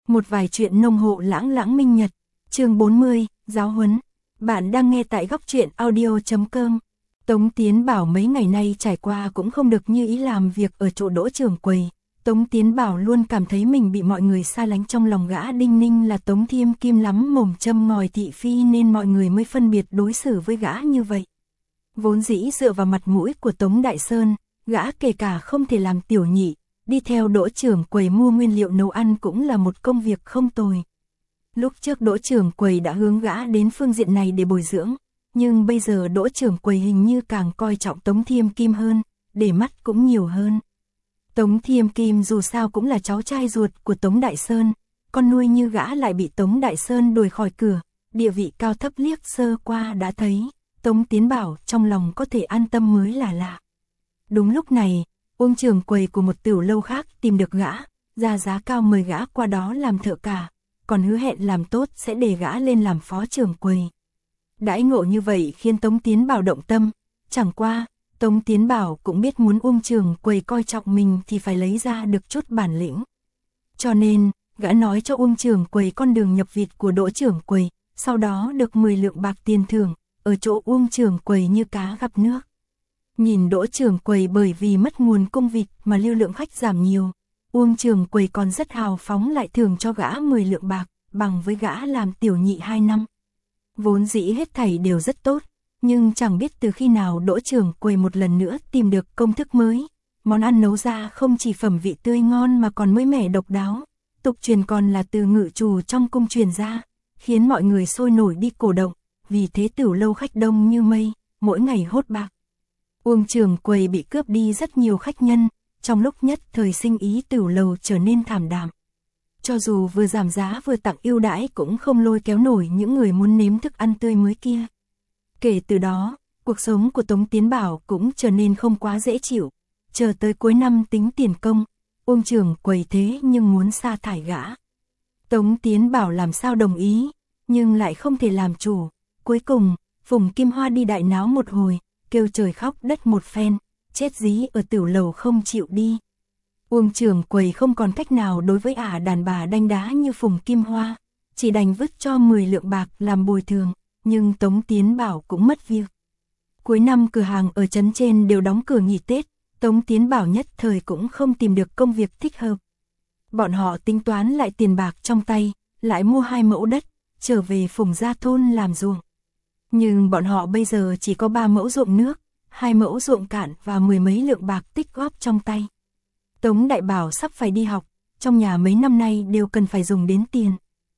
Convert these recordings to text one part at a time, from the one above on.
Một vài chuyện nông hộ lãng lãng minh nhật. Chương 40, giáo huấn. Bạn đang nghe tại góc truyện audio.com. Tống Tiến Bảo mấy ngày nay trải qua cũng không được như ý làm việc ở chỗ Đỗ trưởng quầy. Tống Tiến Bảo luôn cảm thấy mình bị mọi người xa lánh, trong lòng gã đinh ninh là Tống Thiêm Kim lắm mồm châm ngòi thị phi nên mọi người mới phân biệt đối xử với gã như vậy. Vốn dĩ dựa vào mặt mũi của Tống Đại Sơn, gã kể cả không thể làm tiểu nhị, đi theo Đỗ trưởng quầy mua nguyên liệu nấu ăn cũng là một công việc không tồi. Lúc trước Đỗ trưởng quầy đã hướng gã đến phương diện này để bồi dưỡng, nhưng bây giờ Đỗ trưởng quầy hình như càng coi trọng Tống Thiêm Kim hơn, để mắt cũng nhiều hơn. Tống Thiêm Kim dù sao cũng là cháu trai ruột của Tống Đại Sơn, con nuôi như gã lại bị Tống Đại Sơn đuổi khỏi cửa, địa vị cao thấp liếc sơ qua đã thấy, Tống Tiến Bảo trong lòng có thể an tâm mới là lạ. Đúng lúc này, Uông trưởng quầy của một tiểu lâu khác tìm được gã, ra giá cao mời gã qua đó làm thợ cả, còn hứa hẹn làm tốt sẽ để gã lên làm phó trưởng quầy. Đãi ngộ như vậy khiến Tống Tiến Bảo động tâm, chẳng qua, Tống Tiến Bảo cũng biết muốn Uông trưởng quầy coi trọng mình thì phải lấy ra được chút bản lĩnh. Cho nên, gã nói cho Uông trưởng quầy con đường nhập vịt của Đỗ trưởng quầy, sau đó được 10 lượng bạc tiền thưởng, ở chỗ Uông trưởng quầy như cá gặp nước. Nhìn Đỗ trưởng quầy bởi vì mất nguồn cung vịt mà lưu lượng khách giảm nhiều, Uông trưởng quầy còn rất hào phóng lại thưởng cho gã 10 lượng bạc, bằng với gã làm tiểu nhị 2 năm. Vốn dĩ hết thảy đều rất tốt, nhưng chẳng biết từ khi nào Đỗ trưởng quầy một lần nữa tìm được công thức mới. Món ăn nấu ra không chỉ phẩm vị tươi ngon mà còn mới mẻ độc đáo, tục truyền còn là từ ngự trù trong cung truyền ra, khiến mọi người sôi nổi đi cổ động, vì thế tiểu lâu khách đông như mây, mỗi ngày hốt bạc. Uông trưởng quầy bị cướp đi rất nhiều khách nhân, trong lúc nhất thời sinh ý tiểu lầu trở nên thảm đạm. Cho dù vừa giảm giá vừa tặng ưu đãi cũng không lôi kéo nổi những người muốn nếm thức ăn tươi mới kia. Kể từ đó, cuộc sống của Tống Tiến Bảo cũng trở nên không quá dễ chịu. Chờ tới cuối năm tính tiền công, Uông trưởng quầy thế nhưng muốn sa thải gã. Tống Tiến Bảo làm sao đồng ý, nhưng lại không thể làm chủ. Cuối cùng, Phùng Kim Hoa đi đại náo một hồi, kêu trời khóc đất một phen, chết dí ở tiểu lầu không chịu đi. Uông trưởng quầy không còn cách nào đối với đàn bà đanh đá như Phùng Kim Hoa, chỉ đành vứt cho 10 lượng bạc làm bồi thường, nhưng Tống Tiến Bảo cũng mất việc. Cuối năm cửa hàng ở trấn trên đều đóng cửa nghỉ Tết, Tống Tiến Bảo nhất thời cũng không tìm được công việc thích hợp. Bọn họ tính toán lại tiền bạc trong tay, lại mua 2 mẫu đất, trở về Phùng Gia thôn làm ruộng. Nhưng bọn họ bây giờ chỉ có 3 mẫu ruộng nước, 2 mẫu ruộng cạn và 10 mấy lượng bạc tích góp trong tay. Tống Đại Bảo sắp phải đi học, trong nhà mấy năm nay đều cần phải dùng đến tiền.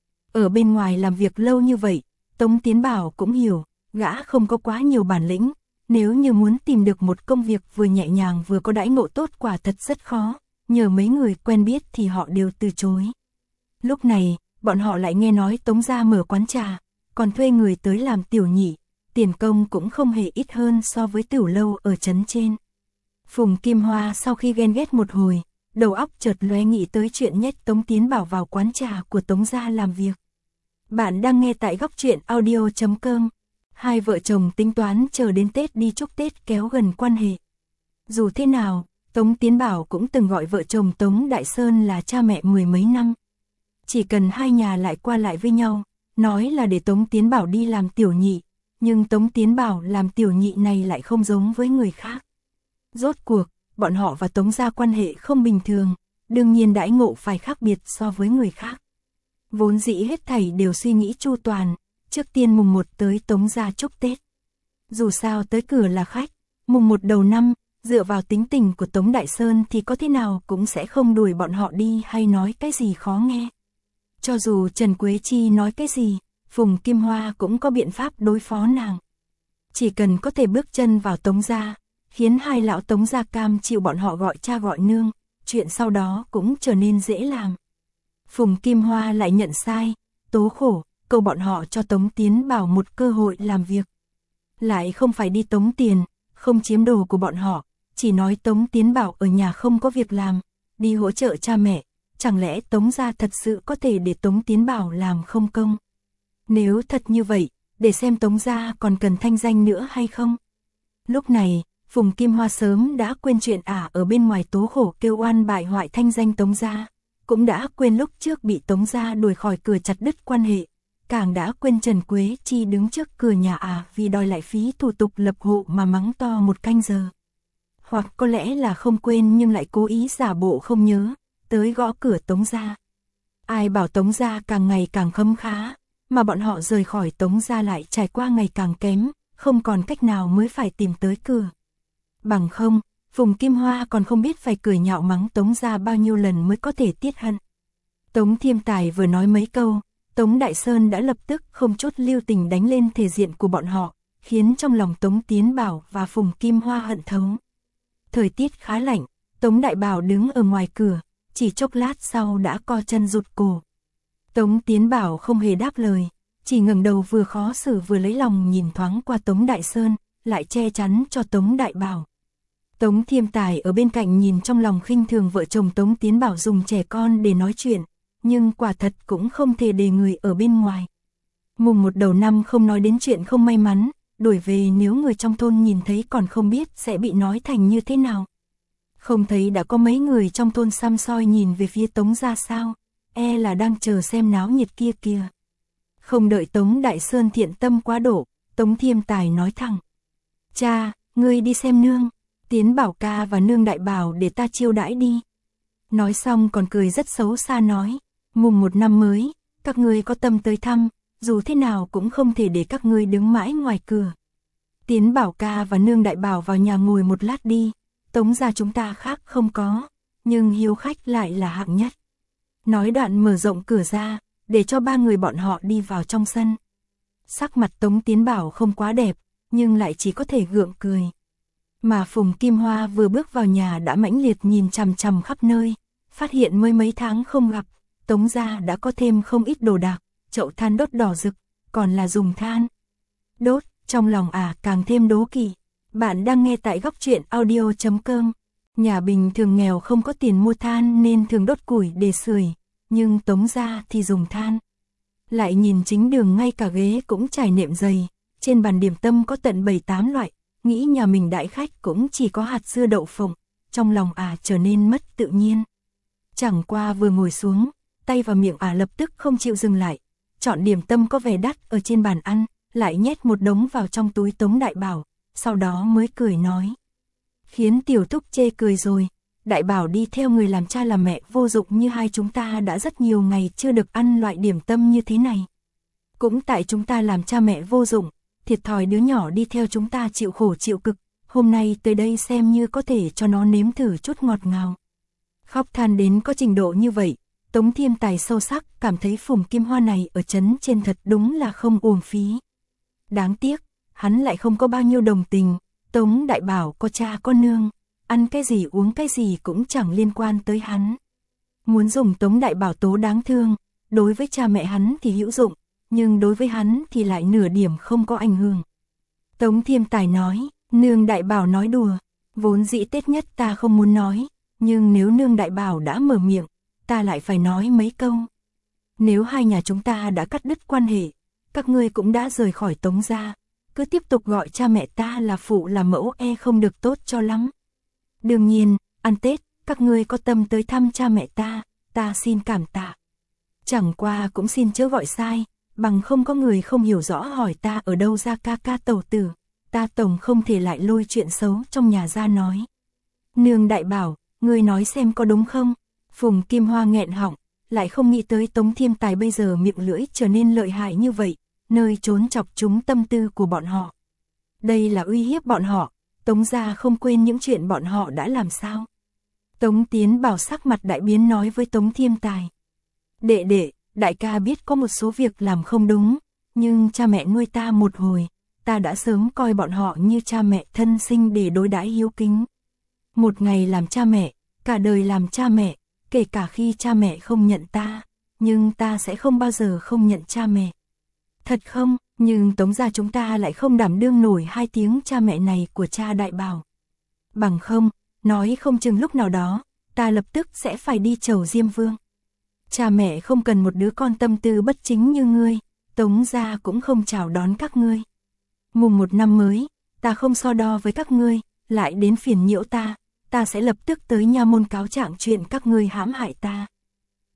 Ở bên ngoài làm việc lâu như vậy, Tống Tiến Bảo cũng hiểu, gã không có quá nhiều bản lĩnh, nếu như muốn tìm được một công việc vừa nhẹ nhàng vừa có đãi ngộ tốt quả thật rất khó, nhờ mấy người quen biết thì họ đều từ chối. Lúc này, bọn họ lại nghe nói Tống gia mở quán trà, còn thuê người tới làm tiểu nhị, tiền công cũng không hề ít hơn so với tiểu lâu ở trấn trên. Phùng Kim Hoa sau khi ghen ghét một hồi, đầu óc chợt lóe nghĩ tới chuyện nhét Tống Tiến Bảo vào quán trà của Tống gia làm việc. Bạn đang nghe tại góc truyện audio.com. Hai vợ chồng tính toán chờ đến Tết đi chúc Tết kéo gần quan hệ. Dù thế nào, Tống Tiến Bảo cũng từng gọi vợ chồng Tống Đại Sơn là cha mẹ 10 mấy năm. Chỉ cần hai nhà lại qua lại với nhau, nói là để Tống Tiến Bảo đi làm tiểu nhị, nhưng Tống Tiến Bảo làm tiểu nhị này lại không giống với người khác. Rốt cuộc, bọn họ và Tống gia quan hệ không bình thường, đương nhiên đãi ngộ phải khác biệt so với người khác. Vốn dĩ hết thảy đều suy nghĩ chu toàn, trước tiên mùng 1 tới Tống gia chúc Tết. Dù sao tới cửa là khách, mùng 1 đầu năm, dựa vào tính tình của Tống Đại Sơn thì có thế nào cũng sẽ không đuổi bọn họ đi hay nói cái gì khó nghe. Cho dù Trần Quế Chi nói cái gì, Phùng Kim Hoa cũng có biện pháp đối phó nàng. Chỉ cần có thể bước chân vào Tống gia, khiến hai lão Tống gia cam chịu bọn họ gọi cha gọi nương, chuyện sau đó cũng trở nên dễ làm. Phùng Kim Hoa lại nhận sai, tố khổ, cầu bọn họ cho Tống Tiến Bảo một cơ hội làm việc. Lại không phải đi tống tiền, không chiếm đồ của bọn họ, chỉ nói Tống Tiến Bảo ở nhà không có việc làm, đi hỗ trợ cha mẹ, chẳng lẽ Tống gia thật sự có thể để Tống Tiến Bảo làm không công? Nếu thật như vậy, để xem Tống gia còn cần thanh danh nữa hay không? Lúc này, Phùng Kim Hoa sớm đã quên chuyện ở bên ngoài tố khổ kêu oan bại hoại thanh danh Tống gia, cũng đã quên lúc trước bị Tống gia đuổi khỏi cửa chặt đứt quan hệ, càng đã quên Trần Quế Chi đứng trước cửa nhà vì đòi lại phí thủ tục lập hộ mà mắng to một canh giờ. Hoặc có lẽ là không quên nhưng lại cố ý giả bộ không nhớ, tới gõ cửa Tống gia. Ai bảo Tống gia càng ngày càng khấm khá, mà bọn họ rời khỏi Tống gia lại trải qua ngày càng kém, không còn cách nào mới phải tìm tới cửa. Bằng không, Phùng Kim Hoa còn không biết phải cười nhạo mắng Tống gia bao nhiêu lần mới có thể tiết hận. Tống Thiêm Tài vừa nói mấy câu, Tống Đại Sơn đã lập tức không chút lưu tình đánh lên thể diện của bọn họ, khiến trong lòng Tống Tiến Bảo và Phùng Kim Hoa hận thấu. Thời tiết khá lạnh, Tống Đại Bảo đứng ở ngoài cửa, chỉ chốc lát sau đã co chân rụt cổ. Tống Tiến Bảo không hề đáp lời, chỉ ngẩng đầu vừa khó xử vừa lấy lòng nhìn thoáng qua Tống Đại Sơn, lại che chắn cho Tống Đại Bảo. Tống Thiêm Tài ở bên cạnh nhìn trong lòng khinh thường vợ chồng Tống Tiến Bảo dùng trẻ con để nói chuyện, nhưng quả thật cũng không thể để người ở bên ngoài. Mùng 1 đầu năm không nói đến chuyện không may mắn, đuổi về nếu người trong thôn nhìn thấy còn không biết sẽ bị nói thành như thế nào. Không thấy đã có mấy người trong thôn xăm soi nhìn về phía Tống gia sao, e là đang chờ xem náo nhiệt kia kìa. Không đợi Tống Đại Sơn thiện tâm quá độ, Tống Thiêm Tài nói thẳng: "Cha, ngươi đi xem nương, Tiến Bảo ca và nương Đại Bảo để ta chiêu đãi đi." Nói xong còn cười rất xấu xa nói: "Mùng 1 năm mới, các ngươi có tâm tới thăm, dù thế nào cũng không thể để các ngươi đứng mãi ngoài cửa. Tiến Bảo ca và nương Đại Bảo vào nhà ngồi một lát đi, Tống gia chúng ta khác không có, nhưng hiếu khách lại là hạng nhất." Nói đoạn mở rộng cửa ra, để cho ba người bọn họ đi vào trong sân. Sắc mặt Tống Tiến Bảo không quá đẹp, nhưng lại chỉ có thể gượng cười. Mà Phùng Kim Hoa vừa bước vào nhà đã mãnh liệt nhìn chằm chằm khắp nơi, phát hiện mới mấy tháng không gặp, Tống gia đã có thêm không ít đồ đạc, chậu than đốt đỏ rực, còn là dùng than đốt, trong lòng càng thêm đố kỵ. Bạn đang nghe tại góc truyện audio.com. Nhà bình thường nghèo không có tiền mua than nên thường đốt củi để sưởi, nhưng Tống gia thì dùng than. Lại nhìn chính đường ngay cả ghế cũng trải nệm dày, trên bàn điểm tâm có tận 7-8 loại, nghĩ nhà mình đãi khách cũng chỉ có hạt dưa đậu phộng, trong lòng trở nên mất tự nhiên. Chẳng qua vừa ngồi xuống, tay vào miệng lập tức không chịu dừng lại, chọn điểm tâm có vẻ đắt ở trên bàn ăn, lại nhét một đống vào trong túi Tống Đại Bảo, sau đó mới cười nói. Khiến Tiểu Thúc chê cười rồi, Đại Bảo đi theo người làm cha làm mẹ vô dụng như hai chúng ta đã rất nhiều ngày chưa được ăn loại điểm tâm như thế này. Cũng tại chúng ta làm cha mẹ vô dụng, thiệt thòi đứa nhỏ đi theo chúng ta chịu khổ chịu cực, hôm nay tới đây xem như có thể cho nó nếm thử chút ngọt ngào. Khóc than đến có trình độ như vậy, Tống Thiêm Tài sâu sắc cảm thấy Phùng Kim Hoa này ở trấn trên thật đúng là không uổng phí. Đáng tiếc, hắn lại không có bao nhiêu đồng tình, Tống Đại Bảo có cha có nương, ăn cái gì uống cái gì cũng chẳng liên quan tới hắn. Muốn dùng Tống Đại Bảo tố đáng thương, đối với cha mẹ hắn thì hữu dụng, nhưng đối với hắn thì lại nửa điểm không có ảnh hưởng. Tống Thiêm Tài nói, nương Đại Bảo nói đùa, vốn dĩ Tết nhất ta không muốn nói, nhưng nếu nương Đại Bảo đã mở miệng, ta lại phải nói mấy câu. Nếu hai nhà chúng ta đã cắt đứt quan hệ, các ngươi cũng đã rời khỏi Tống gia, cứ tiếp tục gọi cha mẹ ta là phụ là mẫu không được tốt cho lắm. Đương nhiên, ăn Tết, các ngươi có tâm tới thăm cha mẹ ta xin cảm tạ. Chẳng qua cũng xin chớ gọi sai, bằng không có người không hiểu rõ hỏi ta ở đâu ra ca ca tẩu tử, ta tổng không thể lại lôi chuyện xấu trong nhà ra nói. Nương Đại Bảo, ngươi nói xem có đúng không? Phùng Kim Hoa nghẹn họng, lại không nghĩ tới Tống Thiêm Tài bây giờ miệng lưỡi trở nên lợi hại như vậy, nơi trốn chọc trúng tâm tư của bọn họ. Đây là uy hiếp bọn họ, Tống gia không quên những chuyện bọn họ đã làm sao? Tống Tiến Bảo sắc mặt đại biến nói với Tống Thiêm Tài. Đệ, đại ca biết có một số việc làm không đúng, nhưng cha mẹ nuôi ta một hồi, ta đã sớm coi bọn họ như cha mẹ thân sinh để đối đãi hiếu kính. Một ngày làm cha mẹ, cả đời làm cha mẹ, kể cả khi cha mẹ không nhận ta, nhưng ta sẽ không bao giờ không nhận cha mẹ. Thật không, nhưng Tống gia chúng ta lại không đảm đương nổi hai tiếng cha mẹ này của cha Đại Bảo. Bằng không, nói không chừng lúc nào đó, ta lập tức sẽ phải đi chầu Diêm Vương. Cha mẹ không cần một đứa con tâm tư bất chính như ngươi, Tống gia cũng không chào đón các ngươi. Mùng 1 năm mới, ta không so đo với các ngươi, lại đến phiền nhiễu ta sẽ lập tức tới nha môn cáo trạng chuyện các ngươi hãm hại ta.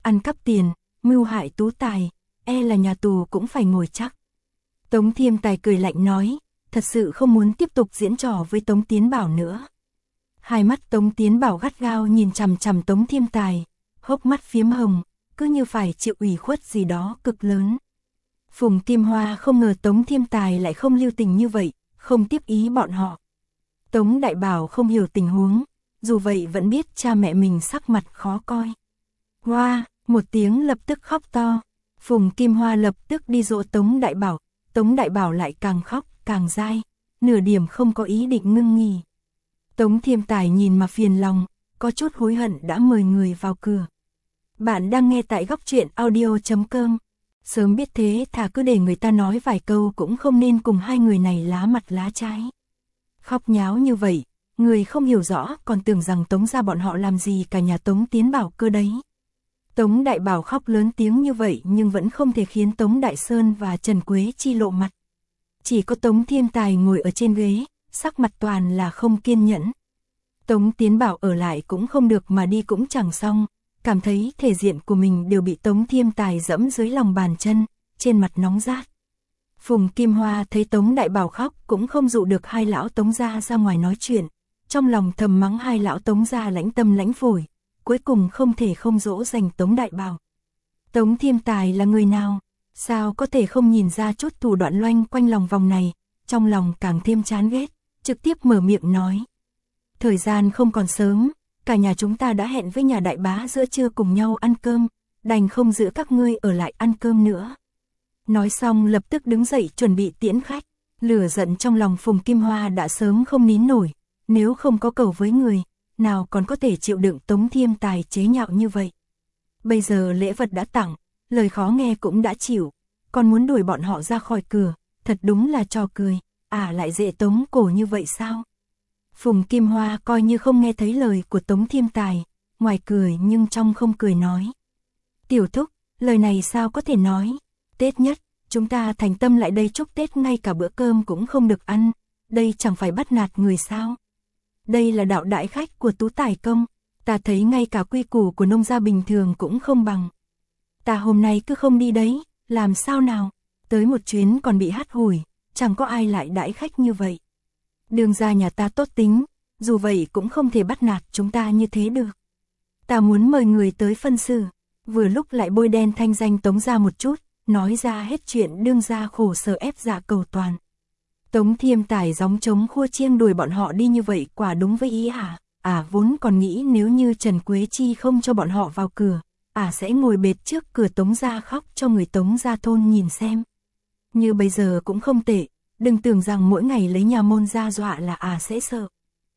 ăn cắp tiền, mưu hại tú tài, e là nhà tù cũng phải ngồi chắc. Tống Thiêm Tài cười lạnh nói, thật sự không muốn tiếp tục diễn trò với Tống Tiến Bảo nữa. Hai mắt Tống Tiến Bảo gắt gao nhìn chằm chằm Tống Thiêm Tài, hốc mắt phiếm hồng, cứ như phải chịu ủy khuất gì đó cực lớn. Phùng Kim Hoa không ngờ Tống Thiêm Tài lại không lưu tình như vậy, không tiếp ý bọn họ. Tống Đại Bảo không hiểu tình huống, dù vậy vẫn biết cha mẹ mình sắc mặt khó coi. Hoa, một tiếng lập tức khóc to. Phùng Kim Hoa lập tức đi dỗ Tống Đại Bảo, Tống Đại Bảo lại càng khóc, càng dai, nửa điểm không có ý định ngưng nghỉ. Tống Thiêm Tài nhìn mà phiền lòng, có chút hối hận đã mời người vào cửa. Bạn đang nghe tại góc truyện audio.com. Sớm biết thế thà cứ để người ta nói vài câu cũng không nên cùng hai người này lá mặt lá trái. Khóc nháo như vậy, người không hiểu rõ còn tưởng rằng Tống gia bọn họ làm gì cả nhà Tống Tiến Bảo cơ đấy. Tống Đại Bảo khóc lớn tiếng như vậy nhưng vẫn không thể khiến Tống Đại Sơn và Trần Quế Chi lộ mặt. Chỉ có Tống Thiêm Tài ngồi ở trên ghế, sắc mặt toàn là không kiên nhẫn. Tống Tiến Bảo ở lại cũng không được mà đi cũng chẳng xong, cảm thấy thể diện của mình đều bị Tống Thiêm Tài dẫm dưới lòng bàn chân, trên mặt nóng rát. Phùng Kim Hoa thấy Tống Đại Bảo khóc cũng không dụ được hai lão Tống gia ra ngoài nói chuyện, trong lòng thầm mắng hai lão Tống gia lãnh tâm lãnh phổi, cuối cùng không thể không dỗ dành Tống Đại Bảo. Tống Thiêm Tài là người nào? Sao có thể không nhìn ra chút thủ đoạn loanh quanh lòng vòng này, trong lòng càng thêm chán ghét, trực tiếp mở miệng nói. Thời gian không còn sớm, cả nhà chúng ta đã hẹn với nhà đại bá giữa trưa cùng nhau ăn cơm, đành không giữ các ngươi ở lại ăn cơm nữa. Nói xong lập tức đứng dậy chuẩn bị tiễn khách, lửa giận trong lòng Phùng Kim Hoa đã sớm không nín nổi, nếu không có cầu với người, nào còn có thể chịu đựng Tống Thiêm Tài chế nhạo như vậy. Bây giờ lễ vật đã tặng, lời khó nghe cũng đã chịu, còn muốn đuổi bọn họ ra khỏi cửa, thật đúng là trò cười, lại dễ tống cổ như vậy sao? Phùng Kim Hoa coi như không nghe thấy lời của Tống Thiêm Tài, ngoài cười nhưng trong không cười nói. Tiểu thúc, lời này sao có thể nói, Tết nhất, chúng ta thành tâm lại đây chúc Tết ngay cả bữa cơm cũng không được ăn, đây chẳng phải bắt nạt người sao? Đây là đạo đại khách của Tú Tài Công, ta thấy ngay cả quy củ của nông gia bình thường cũng không bằng. Ta hôm nay cứ không đi đấy, làm sao nào, tới một chuyến còn bị hắt hủi, chẳng có ai lại đãi khách như vậy. Đường ra nhà ta tốt tính, dù vậy cũng không thể bắt nạt chúng ta như thế được. Ta muốn mời người tới phân xử, vừa lúc lại bôi đen thanh danh Tống gia một chút, nói ra hết chuyện đương gia khổ sở ép dạ cầu toàn. Tống Thiêm Tài gióng trống khua chiêng đuổi bọn họ đi như vậy quả đúng với ý vốn còn nghĩ nếu như Trần Quế Chi không cho bọn họ vào cửa, sẽ ngồi bệt trước cửa Tống gia khóc cho người Tống gia thôn nhìn xem. Như bây giờ cũng không tệ, đừng tưởng rằng mỗi ngày lấy nhà môn ra dọa là sẽ sợ.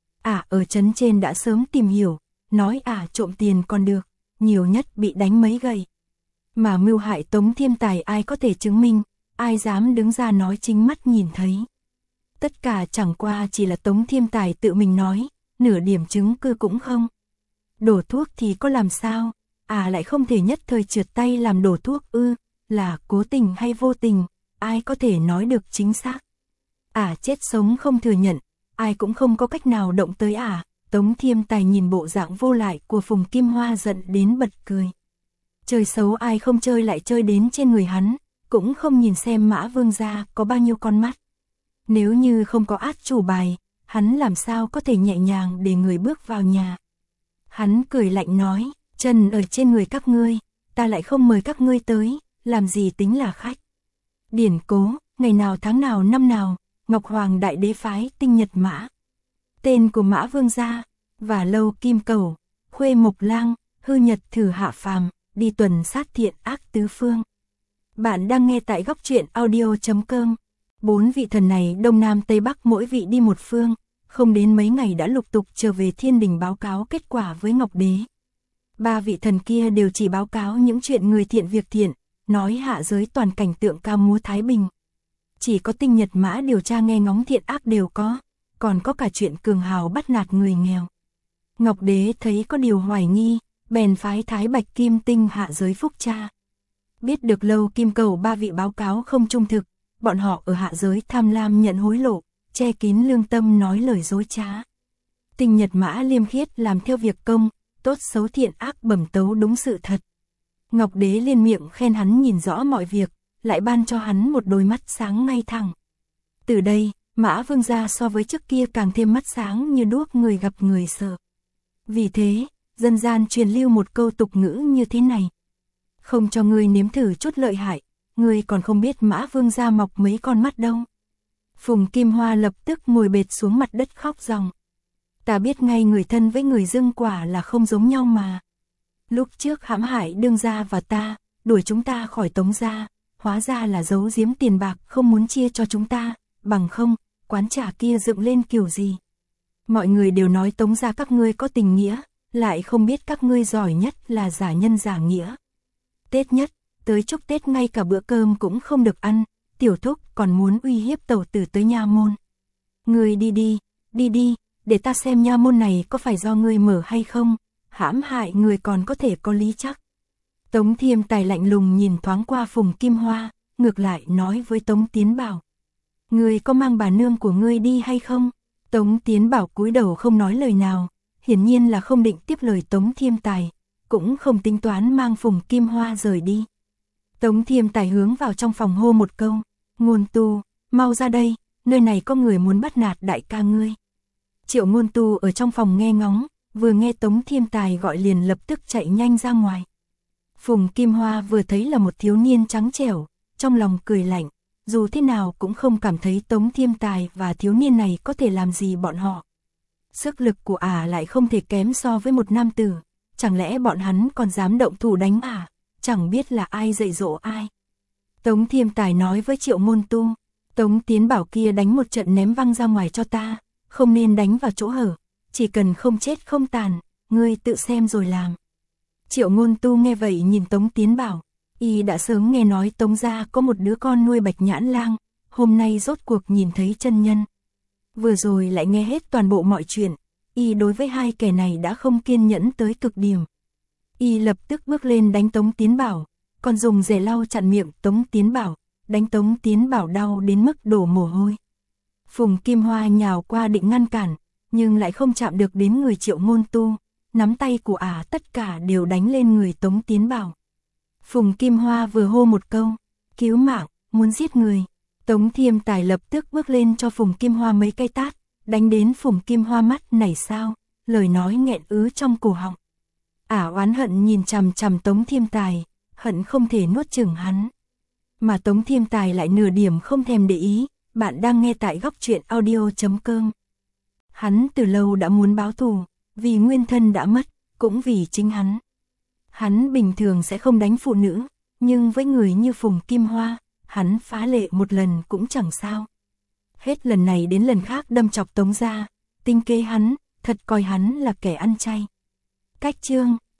Ở trấn trên đã sớm tìm hiểu, nói trộm tiền còn được, nhiều nhất bị đánh mấy gậy. Mà mưu hại Tống Thiêm Tài ai có thể chứng minh, ai dám đứng ra nói chính mắt nhìn thấy. Tất cả chẳng qua chỉ là Tống Thiêm Tài tự mình nói, nửa điểm chứng cứ cũng không. Đổ thuốc thì có làm sao, lại không thể nhất thời trượt tay làm đổ thuốc là cố tình hay vô tình, ai có thể nói được chính xác. Chết sống không thừa nhận, ai cũng không có cách nào động tới Tống Thiêm Tài nhìn bộ dạng vô lại của Phùng Kim Hoa giận đến bật cười. Chơi xấu ai không chơi lại chơi đến trên người hắn, cũng không nhìn xem Mã Vương gia có bao nhiêu con mắt. Nếu như không có át chủ bài, hắn làm sao có thể nhẹ nhàng để người bước vào nhà. Hắn cười lạnh nói, chân ở trên người các ngươi, ta lại không mời các ngươi tới, làm gì tính là khách. Điển cố, ngày nào tháng nào năm nào, Ngọc Hoàng Đại Đế phái tinh nhật mã. Tên của Mã Vương gia, và lâu kim cầu, khuê mộc lang, hư nhật thử hạ phàm, đi tuần sát thiện ác tứ phương. Bạn đang nghe tại góc truyện audio.com. 4 vị thần này Đông Nam Tây Bắc mỗi vị đi một phương, không đến mấy ngày đã lục tục trở về thiên đình báo cáo kết quả với Ngọc Đế. 3 vị thần kia đều chỉ báo cáo những chuyện người thiện việc thiện, nói hạ giới toàn cảnh tượng ca múa thái bình. Chỉ có tinh nhật mã điều tra nghe ngóng thiện ác đều có, còn có cả chuyện cường hào bắt nạt người nghèo. Ngọc Đế thấy có điều hoài nghi, bèn phái Thái Bạch Kim Tinh hạ giới phúc tra. Biết được lâu kim cầu 3 vị báo cáo không trung thực, bọn họ ở hạ giới tham lam nhận hối lộ, che kín lương tâm nói lời dối trá. Tinh nhật mã liêm khiết làm theo việc công, tốt xấu thiện ác bẩm tấu đúng sự thật. Ngọc Đế liên miệng khen hắn nhìn rõ mọi việc, lại ban cho hắn một đôi mắt sáng ngay thẳng. Từ đây, Mã Vương gia so với trước kia càng thêm mắt sáng như đuốc, người gặp người sợ. Vì thế, dân gian truyền lưu một câu tục ngữ như thế này: không cho ngươi nếm thử chút lợi hại, ngươi còn không biết Mã Vương gia mọc mấy con mắt đâu. Phùng Kim Hoa lập tức ngồi bệt xuống mặt đất khóc ròng. Ta biết ngay người thân với người dưng quả là không giống nhau mà. Lúc trước hãm hại đương gia và ta, đuổi chúng ta khỏi Tống gia, hóa ra là giấu giếm tiền bạc không muốn chia cho chúng ta, bằng không, quán trà kia dựng lên kiểu gì. Mọi người đều nói Tống gia các ngươi có tình nghĩa, lại không biết các ngươi giỏi nhất là giả nhân giả nghĩa. Tết nhất, tới chúc Tết ngay cả bữa cơm cũng không được ăn, tiểu thúc còn muốn uy hiếp tẩu tử tới nha môn. Ngươi đi đi, để ta xem nha môn này có phải do ngươi mở hay không, hãm hại người còn có thể có lý chắc. Tống Thiêm Tài lạnh lùng nhìn thoáng qua Phùng Kim Hoa, ngược lại nói với Tống Tiến Bảo: ngươi có mang bà nương của ngươi đi hay không? Tống Tiến Bảo cúi đầu không nói lời nào, hiển nhiên là không định tiếp lời Tống Thiêm Tài, cũng không tính toán mang Phùng Kim Hoa rời đi. Tống Thiêm Tài hướng vào trong phòng hô một câu: Ngôn Tu, mau ra đây, nơi này có người muốn bắt nạt đại ca ngươi. Triệu Ngôn Tu ở trong phòng nghe ngóng, vừa nghe Tống Thiêm Tài gọi liền lập tức chạy nhanh ra ngoài. Phùng Kim Hoa vừa thấy là một thiếu niên trắng trẻo, trong lòng cười lạnh, dù thế nào cũng không cảm thấy Tống Thiêm Tài và thiếu niên này có thể làm gì bọn họ. Sức lực của lại không thể kém so với một nam tử, chẳng lẽ bọn hắn còn dám động thủ đánh chẳng biết là ai dạy dỗ ai. Tống Thiêm Tài nói với Triệu Ngôn Tu: Tống Tiến Bảo kia đánh một trận ném văng ra ngoài cho ta, không nên đánh vào chỗ hở, chỉ cần không chết không tàn, ngươi tự xem rồi làm. Triệu Ngôn Tu nghe vậy nhìn Tống Tiến Bảo, y đã sớm nghe nói Tống gia có một đứa con nuôi Bạch Nhãn Lang, hôm nay rốt cuộc nhìn thấy chân nhân. Vừa rồi lại nghe hết toàn bộ mọi chuyện, y đối với hai kẻ này đã không kiên nhẫn tới cực điểm. Y lập tức bước lên đánh Tống Tiến Bảo, còn dùng rẻ lau chặn miệng Tống Tiến Bảo, đánh Tống Tiến Bảo đau đến mức đổ mồ hôi. Phùng Kim Hoa nhào qua định ngăn cản, nhưng lại không chạm được đến người Triệu Ngôn Tu, nắm tay của tất cả đều đánh lên người Tống Tiến Bảo. Phùng Kim Hoa vừa hô một câu: cứu mạng, muốn giết người. Tống Thiêm Tài lập tức bước lên cho Phùng Kim Hoa mấy cái tát, đánh đến Phùng Kim Hoa mắt nảy sao, lời nói nghẹn ứ trong cổ họng. Oán hận nhìn chằm chằm Tống Thiêm Tài, hận không thể nuốt chửng hắn. Mà Tống Thiêm Tài lại nửa điểm không thèm để ý. Bạn đang nghe tại Góc Truyện Audio.com. Hắn từ lâu đã muốn báo thù, vì nguyên thân đã mất, cũng vì chính hắn. Hắn bình thường sẽ không đánh phụ nữ, nhưng với người như Phùng Kim Hoa, hắn phá lệ một lần cũng chẳng sao. Hết lần này đến lần khác đâm chọc Tống gia, tinh kế hắn, thật coi hắn là kẻ ăn chay. Cách chương